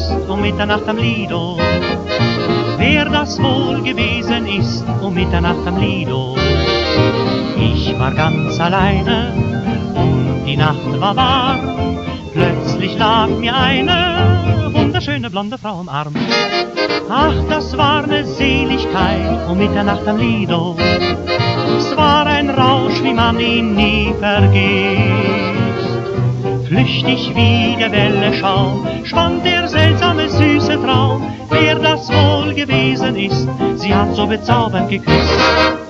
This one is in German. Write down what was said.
ist um Mitternacht am Lido. Wer das wohl gewesen ist um Mitternacht am Lido. Ich war ganz alleine und die Nacht war warm. Plötzlich lag mir eine wunderschöne blonde Frau am Arm. Ach, das war eine Seligkeit um Mitternacht am Lido. Es war ein Rausch, wie man ihn nie vergisst. Flüchtig wie der Welle Schaum schwand der seltsame süße Traum. Wer das wohl gewesen ist, sie hat so bezaubernd geküsst.